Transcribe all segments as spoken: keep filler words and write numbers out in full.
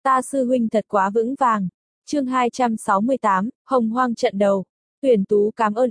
Ta sư huynh thật quá vững vàng. Chương hai trăm sáu mươi tám, Hồng Hoang trận đầu. Tuyển tú cảm ơn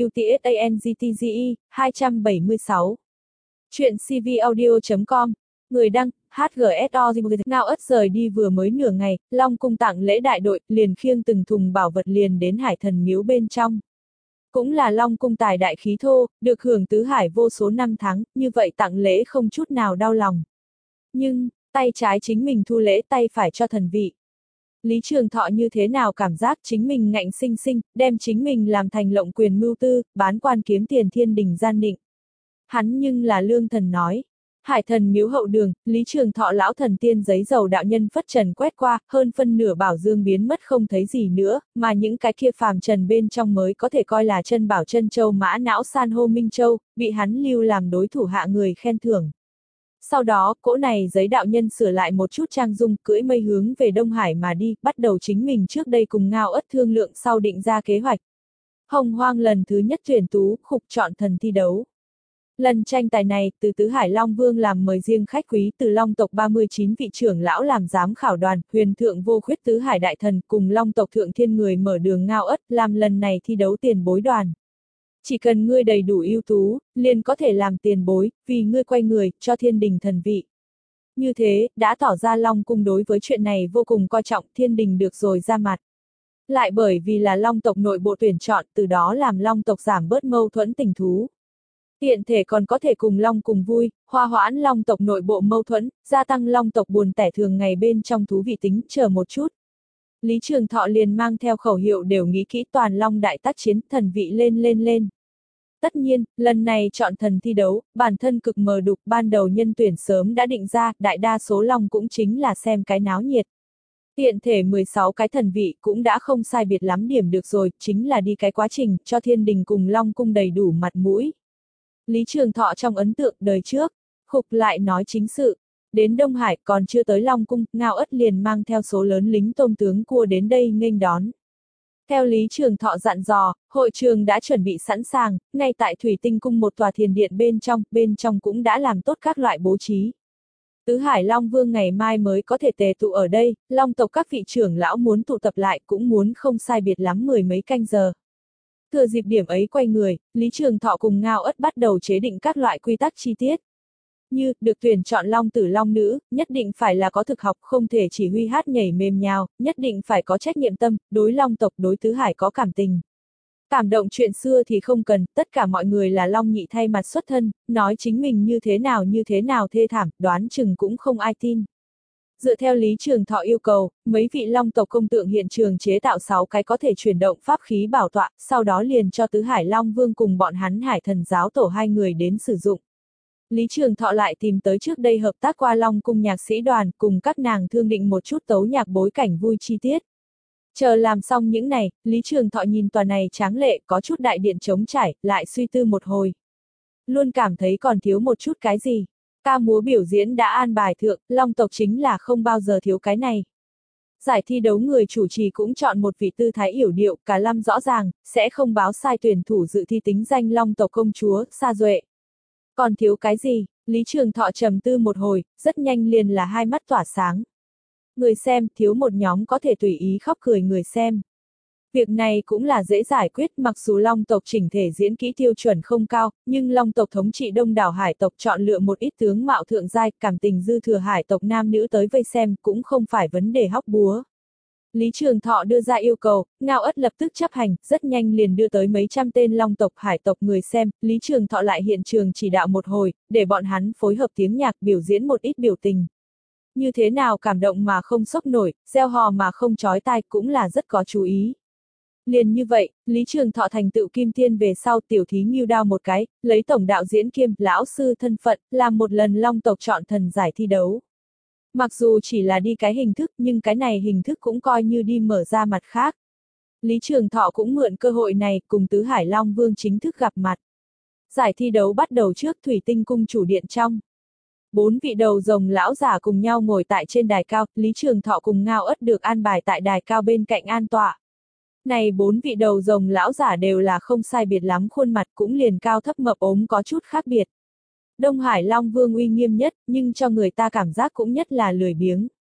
suutangze hai trăm bảy mươi sáu. Chuyện cvaudio chấm com. Người đăng, hát giê ét o. Ngao Ất rời đi vừa mới nửa ngày, Long cung tặng lễ đại đội, liền khiêng từng thùng bảo vật liền đến Hải Thần miếu bên trong. Cũng là Long cung tài đại khí thô, được hưởng tứ hải vô số năm tháng, như vậy tặng lễ không chút nào đau lòng. Nhưng, tay trái chính mình thu lễ, tay phải cho thần vị. Lý Trường Thọ như thế nào cảm giác chính mình ngạnh sinh sinh, đem chính mình làm thành lộng quyền mưu tư, bán quan kiếm tiền thiên đình gian định. Hắn nhưng là lương thần nói. Hải Thần miếu hậu đường, Lý Trường Thọ lão thần tiên giấy dầu đạo nhân phất trần quét qua, hơn phân nửa bảo dương biến mất không thấy gì nữa, mà những cái kia phàm trần bên trong mới có thể coi là chân bảo chân châu mã não san hô minh châu, bị hắn lưu làm đối thủ hạ người khen thưởng. Sau đó, cỗ này giấy đạo nhân sửa lại một chút trang dung, cưỡi mây hướng về Đông Hải mà đi, bắt đầu chính mình trước đây cùng Ngao Ất thương lượng sau định ra kế hoạch. Hồng Hoang lần thứ nhất tuyển tú, khục chọn thần thi đấu. Lần tranh tài này, từ Tứ Hải Long Vương làm mời riêng khách quý, từ Long tộc ba mươi chín vị trưởng lão làm giám khảo đoàn, huyền thượng vô khuyết Tứ Hải đại thần cùng Long tộc thượng thiên người mở đường Ngao Ất làm lần này thi đấu tiền bối đoàn. Chỉ cần ngươi đầy đủ ưu tú, liền có thể làm tiền bối, vì ngươi quay người, cho thiên đình thần vị. Như thế, đã tỏ ra Long cung đối với chuyện này vô cùng coi trọng, thiên đình được rồi ra mặt. Lại bởi vì là Long tộc nội bộ tuyển chọn, từ đó làm Long tộc giảm bớt mâu thuẫn tình thú. Tiện thể còn có thể cùng Long cùng vui, hòa hoãn Long tộc nội bộ mâu thuẫn, gia tăng Long tộc buồn tẻ thường ngày bên trong thú vị tính, chờ một chút. Lý Trường Thọ liền mang theo khẩu hiệu đều nghĩ kỹ toàn Long đại tác chiến, thần vị lên lên lên. Tất nhiên, lần này chọn thần thi đấu, bản thân cực mờ đục, ban đầu nhân tuyển sớm đã định ra, đại đa số Long cũng chính là xem cái náo nhiệt. Tiện thể mười sáu cái thần vị cũng đã không sai biệt lắm điểm được rồi, chính là đi cái quá trình, cho thiên đình cùng Long cung đầy đủ mặt mũi. Lý Trường Thọ trong ấn tượng đời trước, khục lại nói chính sự. Đến Đông Hải còn chưa tới Long cung, Ngao Ất liền mang theo số lớn lính tôm tướng cua đến đây nghênh đón. Theo Lý Trường Thọ dặn dò, hội trường đã chuẩn bị sẵn sàng, ngay tại Thủy Tinh cung một tòa thiền điện bên trong, bên trong cũng đã làm tốt các loại bố trí. Tứ Hải Long Vương ngày mai mới có thể tề tụ ở đây, Long tộc các vị trưởng lão muốn tụ tập lại cũng muốn không sai biệt lắm mười mấy canh giờ. Thừa dịp điểm ấy quay người, Lý Trường Thọ cùng Ngao Ất bắt đầu chế định các loại quy tắc chi tiết. Như, được tuyển chọn Long tử Long nữ, nhất định phải là có thực học, không thể chỉ huy hát nhảy mềm nhào, nhất định phải có trách nhiệm tâm, đối Long tộc đối Tứ Hải có cảm tình. Cảm động chuyện xưa thì không cần, tất cả mọi người là Long nhị thay mặt xuất thân, nói chính mình như thế nào như thế nào thê thảm, đoán chừng cũng không ai tin. Dựa theo Lý Trường Thọ yêu cầu, mấy vị Long tộc công tượng hiện trường chế tạo sáu cái có thể chuyển động pháp khí bảo tọa, sau đó liền cho Tứ Hải Long Vương cùng bọn hắn Hải Thần giáo tổ hai người đến sử dụng. Lý Trường Thọ lại tìm tới trước đây hợp tác qua Long cung nhạc sĩ đoàn, cùng các nàng thương định một chút tấu nhạc bối cảnh vui chi tiết. Chờ làm xong những này, Lý Trường Thọ nhìn tòa này tráng lệ, có chút đại điện trống trải, lại suy tư một hồi. Luôn cảm thấy còn thiếu một chút cái gì. Ca múa biểu diễn đã an bài thượng, Long tộc chính là không bao giờ thiếu cái này. Giải thi đấu người chủ trì cũng chọn một vị tư thái yểu điệu, cả lâm rõ ràng, sẽ không báo sai tuyển thủ dự thi tính danh Long tộc công chúa, Sa Duệ. Còn thiếu cái gì? Lý Trường Thọ trầm tư một hồi, rất nhanh liền là hai mắt tỏa sáng. Người xem, thiếu một nhóm có thể tùy ý khóc cười người xem. Việc này cũng là dễ giải quyết, mặc dù Long tộc chỉnh thể diễn kỹ tiêu chuẩn không cao, nhưng Long tộc thống trị đông đảo hải tộc chọn lựa một ít tướng mạo thượng giai, cảm tình dư thừa hải tộc nam nữ tới vây xem cũng không phải vấn đề hóc búa. Lý Trường Thọ đưa ra yêu cầu, Ngao Ất lập tức chấp hành, rất nhanh liền đưa tới mấy trăm tên Long tộc hải tộc người xem, Lý Trường Thọ lại hiện trường chỉ đạo một hồi, để bọn hắn phối hợp tiếng nhạc biểu diễn một ít biểu tình. Như thế nào cảm động mà không sốc nổi, reo hò mà không chói tai cũng là rất có chú ý. Liền như vậy, Lý Trường Thọ thành tựu kim tiên về sau tiểu thí nghiêu đao một cái, lấy tổng đạo diễn kiêm lão sư thân phận, làm một lần Long tộc chọn thần giải thi đấu. Mặc dù chỉ là đi cái hình thức nhưng cái này hình thức cũng coi như đi mở ra mặt khác. Lý Trường Thọ cũng mượn cơ hội này cùng Tứ Hải Long Vương chính thức gặp mặt. Giải thi đấu bắt đầu trước Thủy Tinh cung chủ điện trong. Bốn vị đầu rồng lão giả cùng nhau ngồi tại trên đài cao, Lý Trường Thọ cùng Ngao Ất được an bài tại đài cao bên cạnh an tọa. Này bốn vị đầu rồng lão giả đều là không sai biệt lắm, khuôn mặt cũng liền cao thấp mập ốm có chút khác biệt. Đông Hải Long Vương uy nghiêm nhất, nhưng cho người ta cảm giác cũng nhất là lười biếng.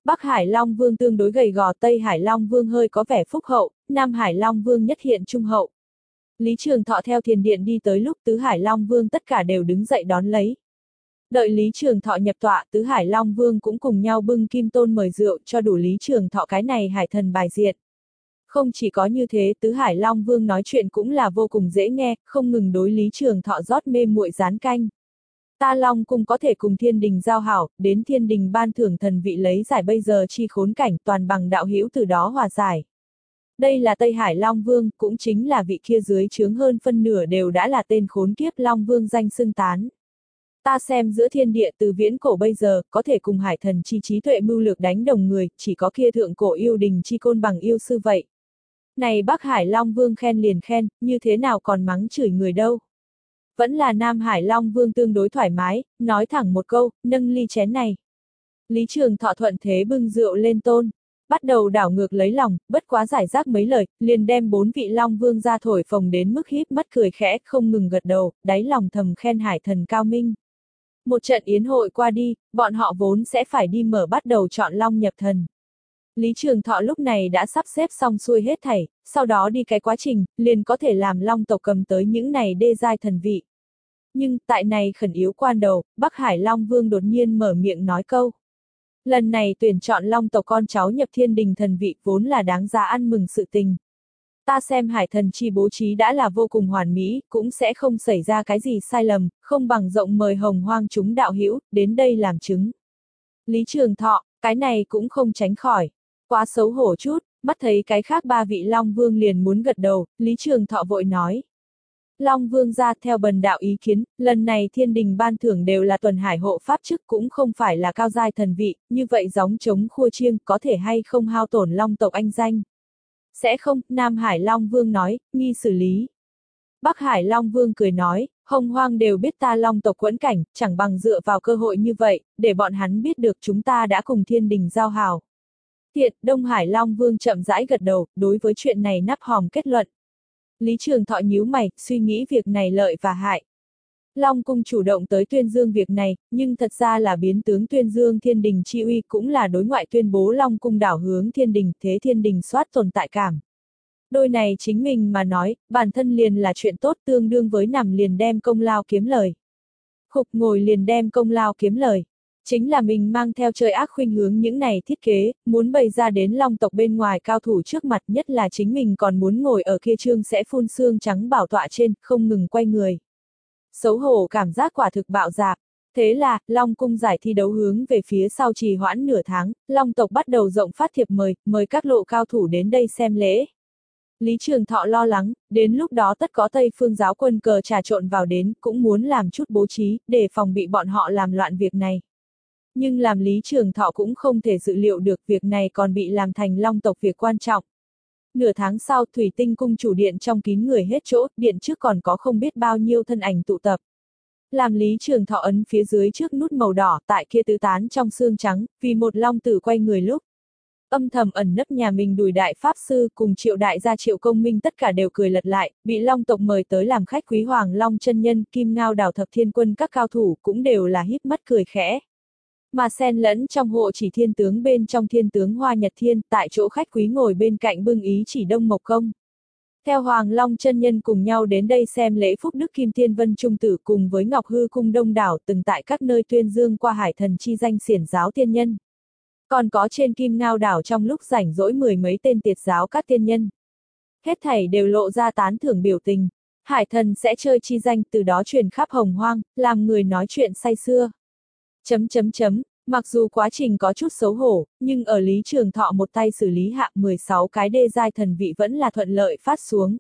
Bắc Hải Long Vương tương đối gầy gò, Tây Hải Long Vương hơi có vẻ phúc hậu, Nam Hải Long Vương nhất hiện trung hậu. Lý Trường Thọ theo thiền điện đi tới lúc Tứ Hải Long Vương tất cả đều đứng dậy đón lấy. Đợi Lý Trường Thọ nhập tọa, Tứ Hải Long Vương cũng cùng nhau bưng kim tôn mời rượu cho đủ Lý Trường Thọ cái này hải thần bài diện. Không chỉ có như thế, Tứ Hải Long Vương nói chuyện cũng là vô cùng dễ nghe, không ngừng đối Lý Trường Thọ rót mê muội rán canh. Ta Long Cung có thể cùng thiên đình giao hảo, đến thiên đình ban thưởng thần vị lấy giải bây giờ chi khốn cảnh, toàn bằng đạo hữu từ đó hòa giải. Đây là Tây Hải Long Vương, cũng chính là vị kia dưới trướng hơn phân nửa đều đã là tên khốn kiếp Long Vương danh xưng tán. Ta xem giữa thiên địa từ viễn cổ bây giờ, có thể cùng hải thần chi trí tuệ mưu lược đánh đồng người, chỉ có kia thượng cổ yêu đình chi côn bằng yêu sư vậy. Này Bắc Hải Long Vương khen liền khen, như thế nào còn mắng chửi người đâu. Vẫn là Nam Hải Long Vương tương đối thoải mái, nói thẳng một câu, nâng ly chén này. Lý Trường Thọ thuận thế bưng rượu lên tôn, bắt đầu đảo ngược lấy lòng, bất quá giải rác mấy lời, liền đem bốn vị Long Vương ra thổi phồng đến mức híp mắt cười khẽ, không ngừng gật đầu, đáy lòng thầm khen hải thần cao minh. Một trận yến hội qua đi, bọn họ vốn sẽ phải đi mở bắt đầu chọn Long nhập thần. Lý Trường Thọ lúc này đã sắp xếp xong xuôi hết thảy, sau đó đi cái quá trình, liền có thể làm Long tộc cầm tới những này đê giai thần vị. Nhưng, tại này khẩn yếu quan đầu, Bắc Hải Long Vương đột nhiên mở miệng nói câu. Lần này tuyển chọn Long tộc con cháu nhập thiên đình thần vị vốn là đáng giá ăn mừng sự tình. Ta xem hải thần chi bố trí đã là vô cùng hoàn mỹ, cũng sẽ không xảy ra cái gì sai lầm, không bằng rộng mời hồng hoang chúng đạo hữu đến đây làm chứng. Lý Trường Thọ, cái này cũng không tránh khỏi. Quá xấu hổ chút, mắt thấy cái khác ba vị Long Vương liền muốn gật đầu, Lý Trường Thọ vội nói. Long Vương ra theo bần đạo ý kiến, lần này thiên đình ban thưởng đều là tuần hải hộ pháp chức cũng không phải là cao giai thần vị, như vậy gióng trống khua chiêng có thể hay không hao tổn Long tộc anh danh. Sẽ không, Nam Hải Long Vương nói, nghi xử lý. Bắc Hải Long Vương cười nói, hồng hoang đều biết ta Long tộc quẫn cảnh, chẳng bằng dựa vào cơ hội như vậy, để bọn hắn biết được chúng ta đã cùng thiên đình giao hảo. Thiệt, Đông Hải Long Vương chậm rãi gật đầu, đối với chuyện này nắp hòm kết luận. Lý Trường Thọ nhíu mày, suy nghĩ việc này lợi và hại. Long Cung chủ động tới tuyên dương việc này, nhưng thật ra là biến tướng tuyên dương thiên đình chi uy cũng là đối ngoại tuyên bố Long Cung đảo hướng thiên đình, thế thiên đình soát tồn tại cảm. Đôi này chính mình mà nói, bản thân liền là chuyện tốt tương đương với nằm liền đem công lao kiếm lời. Khục ngồi liền đem công lao kiếm lời. Chính là mình mang theo chơi ác khuynh hướng những này thiết kế, muốn bày ra đến Long tộc bên ngoài cao thủ trước mặt, nhất là chính mình còn muốn ngồi ở kia trương sẽ phun xương trắng bảo tọa trên, không ngừng quay người. Xấu hổ cảm giác quả thực bạo dạp. Thế là, Long Cung giải thi đấu hướng về phía sau trì hoãn nửa tháng, Long tộc bắt đầu rộng phát thiệp mời, mời các lộ cao thủ đến đây xem lễ. Lý Trường Thọ lo lắng, đến lúc đó tất có Tây Phương giáo quân cờ trà trộn vào đến, cũng muốn làm chút bố trí, để phòng bị bọn họ làm loạn việc này. Nhưng làm Lý Trường Thọ cũng không thể dự liệu được việc này còn bị làm thành Long tộc việc quan trọng. Nửa tháng sau, Thủy Tinh Cung chủ điện trong kín người hết chỗ, điện trước còn có không biết bao nhiêu thân ảnh tụ tập. Làm Lý Trường Thọ ấn phía dưới trước nút màu đỏ, tại kia tứ tán trong xương trắng, vì một long tử quay người lúc. Âm thầm ẩn nấp nhà mình Đùi đại pháp sư cùng Triệu đại gia Triệu Công Minh tất cả đều cười lật lại, bị Long tộc mời tới làm khách quý Hoàng Long chân nhân, Kim Ngao đảo thập thiên quân các cao thủ cũng đều là híp mắt cười khẽ. Mà xen lẫn trong hộ chỉ thiên tướng bên trong thiên tướng Hoa Nhật Thiên, tại chỗ khách quý ngồi bên cạnh bưng ý chỉ Đông Mộc Công. Theo Hoàng Long chân nhân cùng nhau đến đây xem lễ phúc đức Kim Thiên Vân Trung tử cùng với Ngọc Hư Cung đông đảo từng tại các nơi tuyên dương qua hải thần chi danh xiển giáo tiên nhân. Còn có trên Kim Ngao đảo trong lúc rảnh rỗi mười mấy tên tiệt giáo các tiên nhân. Hết thảy đều lộ ra tán thưởng biểu tình. Hải thần sẽ chơi chi danh từ đó truyền khắp hồng hoang, làm người nói chuyện say sưa. Chấm chấm chấm, mặc dù quá trình có chút xấu hổ, nhưng ở Lý Trường Thọ một tay xử lý hạ mười sáu cái đê giai thần vị vẫn là thuận lợi phát xuống.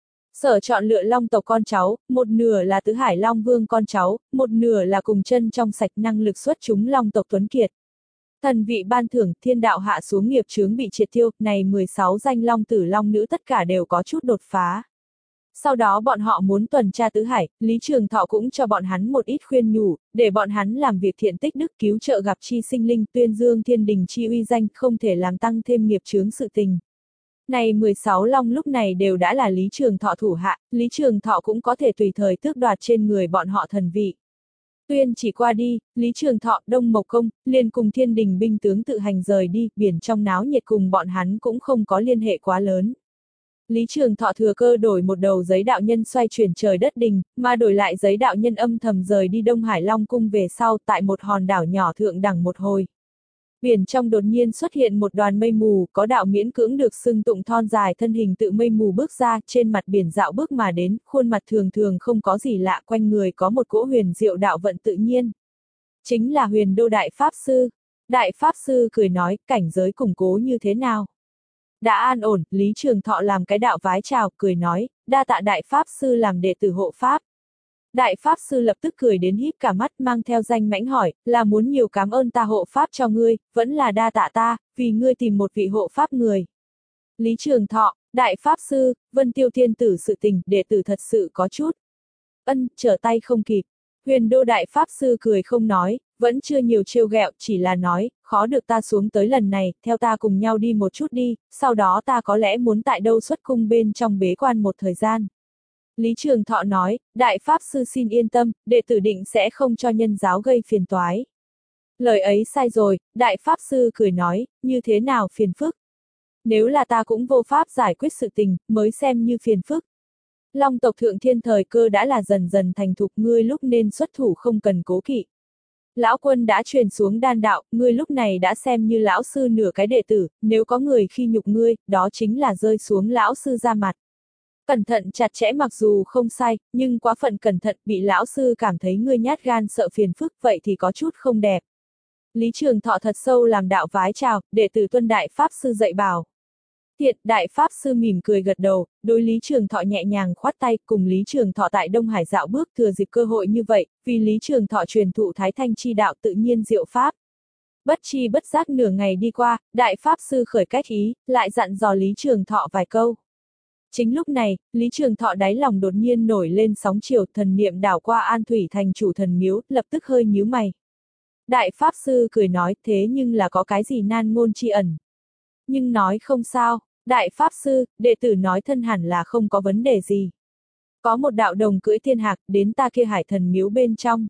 Sở chọn lựa Long tộc con cháu, một nửa là Tứ Hải Long Vương con cháu, một nửa là cùng chân trong sạch năng lực xuất chúng Long tộc tuấn kiệt. Thần vị ban thưởng, thiên đạo hạ xuống nghiệp chướng bị triệt tiêu, này mười sáu danh Long tử Long nữ tất cả đều có chút đột phá. Sau đó bọn họ muốn tuần tra Tứ Hải, Lý Trường Thọ cũng cho bọn hắn một ít khuyên nhủ, để bọn hắn làm việc thiện tích đức cứu trợ gặp chi sinh linh, tuyên dương thiên đình chi uy danh, không thể làm tăng thêm nghiệp chướng sự tình. Này mười sáu long lúc này đều đã là Lý Trường Thọ thủ hạ, Lý Trường Thọ cũng có thể tùy thời tước đoạt trên người bọn họ thần vị. Tuyên chỉ qua đi, Lý Trường Thọ, Đông Mộc Công, liền cùng thiên đình binh tướng tự hành rời đi, biển trong náo nhiệt cùng bọn hắn cũng không có liên hệ quá lớn. Lý Trường Thọ thừa cơ đổi một đầu giấy đạo nhân xoay chuyển trời đất đình, mà đổi lại giấy đạo nhân âm thầm rời đi Đông Hải Long Cung về sau tại một hòn đảo nhỏ thượng đẳng một hồi. Biển trong đột nhiên xuất hiện một đoàn mây mù, có đạo miễn cưỡng được xưng tụng thon dài thân hình tự mây mù bước ra, trên mặt biển dạo bước mà đến, khuôn mặt thường thường không có gì lạ, quanh người có một cỗ huyền diệu đạo vận tự nhiên. Chính là Huyền Đô Đại Pháp Sư. Đại Pháp Sư cười nói, cảnh giới củng cố như thế nào? Đã an ổn, Lý Trường Thọ làm cái đạo vái chào, cười nói, đa tạ Đại Pháp Sư làm đệ tử hộ Pháp. Đại Pháp Sư lập tức cười đến híp cả mắt mang theo danh mãnh hỏi, là muốn nhiều cảm ơn ta hộ Pháp cho ngươi, vẫn là đa tạ ta, vì ngươi tìm một vị hộ Pháp người. Lý Trường Thọ, Đại Pháp Sư, Vân Tiêu Thiên Tử sự tình, đệ tử thật sự có chút. Ân, trở tay không kịp. Huyền Đô Đại Pháp Sư cười không nói, vẫn chưa nhiều trêu ghẹo, chỉ là nói, khó được ta xuống tới lần này, theo ta cùng nhau đi một chút đi, sau đó ta có lẽ muốn tại đâu xuất cung bên trong bế quan một thời gian. Lý Trường Thọ nói, Đại Pháp Sư xin yên tâm, đệ tử định sẽ không cho nhân giáo gây phiền toái. Lời ấy sai rồi, Đại Pháp Sư cười nói, như thế nào phiền phức? Nếu là ta cũng vô pháp giải quyết sự tình, mới xem như phiền phức. Long tộc thượng thiên thời cơ đã là dần dần thành thục, ngươi lúc nên xuất thủ không cần cố kỵ. Lão quân đã truyền xuống đan đạo, ngươi lúc này đã xem như lão sư nửa cái đệ tử, nếu có người khi nhục ngươi, đó chính là rơi xuống lão sư ra mặt. Cẩn thận chặt chẽ mặc dù không sai, nhưng quá phận cẩn thận bị lão sư cảm thấy ngươi nhát gan sợ phiền phức, vậy thì có chút không đẹp. Lý Trường Thọ thật sâu làm đạo vái chào, đệ tử tuân Đại Pháp Sư dạy bảo. Thiện, Đại Pháp Sư mỉm cười gật đầu, đối Lý Trường Thọ nhẹ nhàng khoát tay, cùng Lý Trường Thọ tại Đông Hải dạo bước thừa dịp cơ hội như vậy, vì Lý Trường Thọ truyền thụ Thái Thanh chi đạo tự nhiên diệu pháp. Bất chi bất giác nửa ngày đi qua, Đại Pháp Sư khởi cách ý, lại dặn dò Lý Trường Thọ vài câu. Chính lúc này, Lý Trường Thọ đáy lòng đột nhiên nổi lên sóng chiều, thần niệm đảo qua An Thủy thành chủ thần miếu, lập tức hơi nhíu mày. Đại Pháp Sư cười nói, thế nhưng là có cái gì nan ngôn chi ẩn. Nhưng nói không sao, Đại Pháp Sư, đệ tử nói thân hẳn là không có vấn đề gì. Có một đạo đồng cưỡi thiên hạc, đến ta kia hải thần miếu bên trong.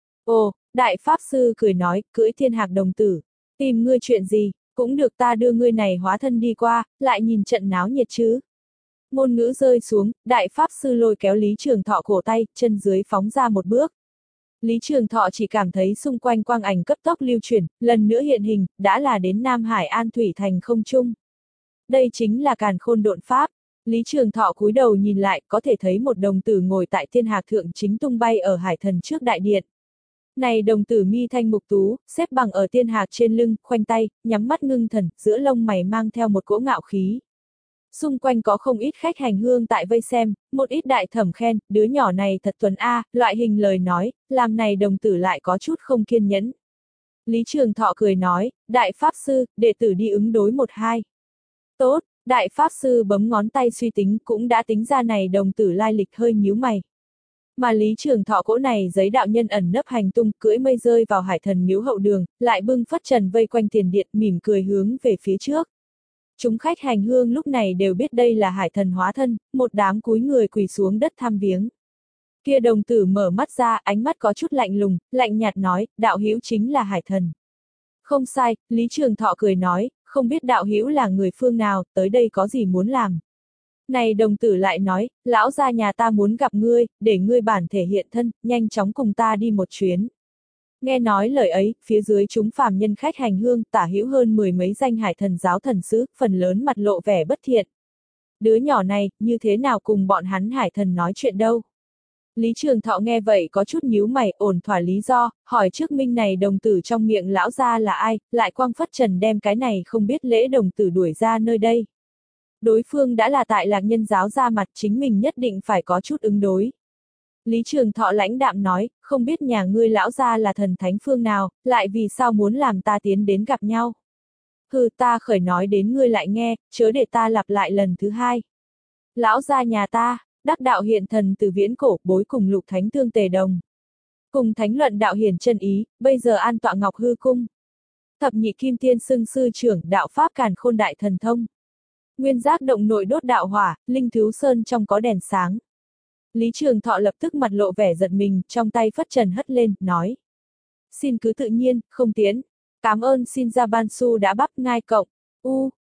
Ồ, Đại Pháp Sư cười nói, cưỡi thiên hạc đồng tử, tìm ngươi chuyện gì, cũng được ta đưa ngươi này hóa thân đi qua, lại nhìn trận náo nhiệt chứ. Ngôn ngữ rơi xuống, Đại Pháp Sư lôi kéo Lý Trường Thọ cổ tay, chân dưới phóng ra một bước. Lý Trường Thọ chỉ cảm thấy xung quanh quang ảnh cấp tốc lưu chuyển, lần nữa hiện hình, đã là đến Nam Hải An Thủy thành không trung. Đây chính là Càn Khôn Độn Pháp. Lý Trường Thọ cúi đầu nhìn lại, có thể thấy một đồng tử ngồi tại thiên hạc thượng chính tung bay ở hải thần trước đại điện. Này đồng tử mi thanh mục tú, xếp bằng ở thiên hạc trên lưng, khoanh tay, nhắm mắt ngưng thần, giữa lông mày mang theo một cỗ ngạo khí. Xung quanh có không ít khách hành hương tại vây xem, một ít đại thẩm khen, đứa nhỏ này thật tuấn a, loại hình lời nói, làm này đồng tử lại có chút không kiên nhẫn. Lý Trường Thọ cười nói, Đại Pháp Sư, đệ tử đi ứng đối một hai. Tốt, Đại Pháp Sư bấm ngón tay suy tính cũng đã tính ra này đồng tử lai lịch hơi nhíu mày. Mà Lý Trường Thọ cỗ này giấy đạo nhân ẩn nấp hành tung cưỡi mây rơi vào hải thần miếu hậu đường, lại bưng phất trần vây quanh tiền điện mỉm cười hướng về phía trước. Chúng khách hành hương lúc này đều biết đây là hải thần hóa thân, một đám cúi người quỳ xuống đất thăm viếng. Kia đồng tử mở mắt ra, ánh mắt có chút lạnh lùng, lạnh nhạt nói, đạo hữu chính là hải thần. Không sai, Lý Trường Thọ cười nói, không biết đạo hữu là người phương nào, tới đây có gì muốn làm. Này đồng tử lại nói, lão gia nhà ta muốn gặp ngươi, để ngươi bản thể hiện thân, nhanh chóng cùng ta đi một chuyến. Nghe nói lời ấy, phía dưới chúng phàm nhân khách hành hương tả hữu hơn mười mấy danh hải thần giáo thần sứ, phần lớn mặt lộ vẻ bất thiện. Đứa nhỏ này, như thế nào cùng bọn hắn hải thần nói chuyện đâu? Lý Trường Thọ nghe vậy có chút nhíu mày, ổn thỏa lý do, hỏi trước minh này đồng tử trong miệng lão gia là ai, lại quang phất trần đem cái này không biết lễ đồng tử đuổi ra nơi đây. Đối phương đã là tại Lạc Nhân giáo ra mặt, chính mình nhất định phải có chút ứng đối. Lý Trường Thọ lãnh đạm nói, không biết nhà ngươi lão gia là thần thánh phương nào, lại vì sao muốn làm ta tiến đến gặp nhau. Hừ, ta khởi nói đến ngươi lại nghe, chớ để ta lặp lại lần thứ hai. Lão gia nhà ta, đắc đạo hiện thần từ viễn cổ, bối cùng lục thánh tương tề đồng. Cùng thánh luận đạo hiển chân ý, bây giờ an tọa ngọc hư cung. Thập nhị kim tiên xưng sư trưởng, đạo pháp càn khôn đại thần thông. Nguyên giác động nội đốt đạo hỏa, linh thứu sơn trong có đèn sáng. Lý Trường Thọ lập tức mặt lộ vẻ giận mình, trong tay phất trần hất lên, nói. Xin cứ tự nhiên, không tiến. Cảm ơn Shinza Bansu đã bắp ngai cộng. U,